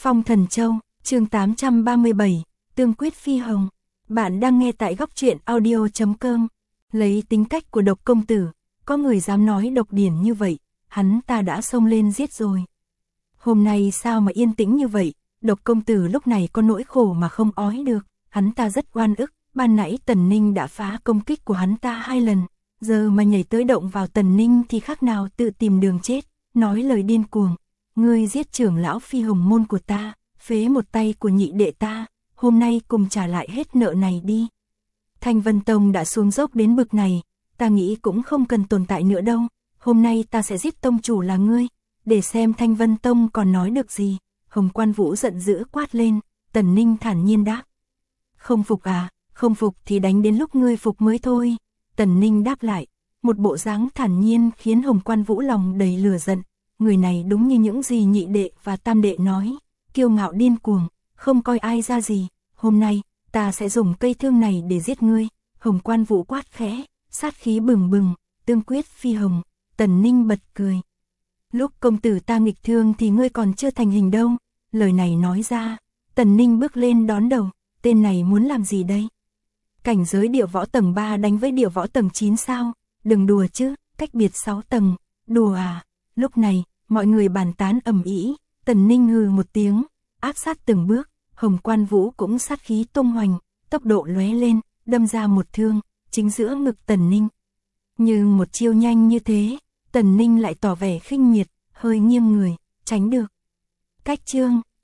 Phong Thần Châu, chương 837, Tương Quyết Phi Hồng. Bạn đang nghe tại góc truyện audio.com. Lấy tính cách của Độc công tử, có người dám nói Độc Điển như vậy, hắn ta đã xông lên giết rồi. Hôm nay sao mà yên tĩnh như vậy, Độc công tử lúc này có nỗi khổ mà không ói được, hắn ta rất oan ức, ban nãy Tần Ninh đã phá công kích của hắn ta 2 lần, giờ mà nhảy tới động vào Tần Ninh thì khác nào tự tìm đường chết, nói lời điên cuồng. Ngươi giết trưởng lão Phi Hồng môn của ta, phế một tay của nhị đệ ta, hôm nay cùng trả lại hết nợ này đi. Thanh Vân Tông đã xuống dốc đến bực này, ta nghĩ cũng không cần tồn tại nữa đâu, hôm nay ta sẽ giết tông chủ là ngươi, để xem Thanh Vân Tông còn nói được gì. Hồng Quan Vũ giận dữ quát lên, Tần Ninh thản nhiên đáp. Không phục à, không phục thì đánh đến lúc ngươi phục mới thôi. Tần Ninh đáp lại, một bộ dáng thản nhiên khiến Hồng Quan Vũ lòng đầy lửa giận. Người này đúng như những gì nhị đệ và tam đệ nói, kiêu ngạo điên cuồng, không coi ai ra gì. Hôm nay, ta sẽ dùng cây thương này để giết ngươi. Hồng Quan Vũ quát khẽ, sát khí bừng bừng, tương quyết phi hồng. Tần Ninh bật cười. Lúc công tử ta nghịch thương thì ngươi còn chưa thành hình đâu. Lời này nói ra, Tần Ninh bước lên đón đầu, tên này muốn làm gì đây? Cảnh giới địa võ tầng 3 đánh với địa võ tầng 9 sao? Đừng đùa chứ, cách biệt 6 tầng, đùa à? Lúc này, mọi người bàn tán ầm ĩ, Tần Ninh hừ một tiếng, áp sát từng bước, Hồng Quan Vũ cũng sát khí tung hoành, tốc độ lóe lên, đâm ra một thương, chính giữa ngực Tần Ninh. Như một chiêu nhanh như thế, Tần Ninh lại tỏ vẻ khinh miệt, hơi nghiêng người, tránh được. Cách chương,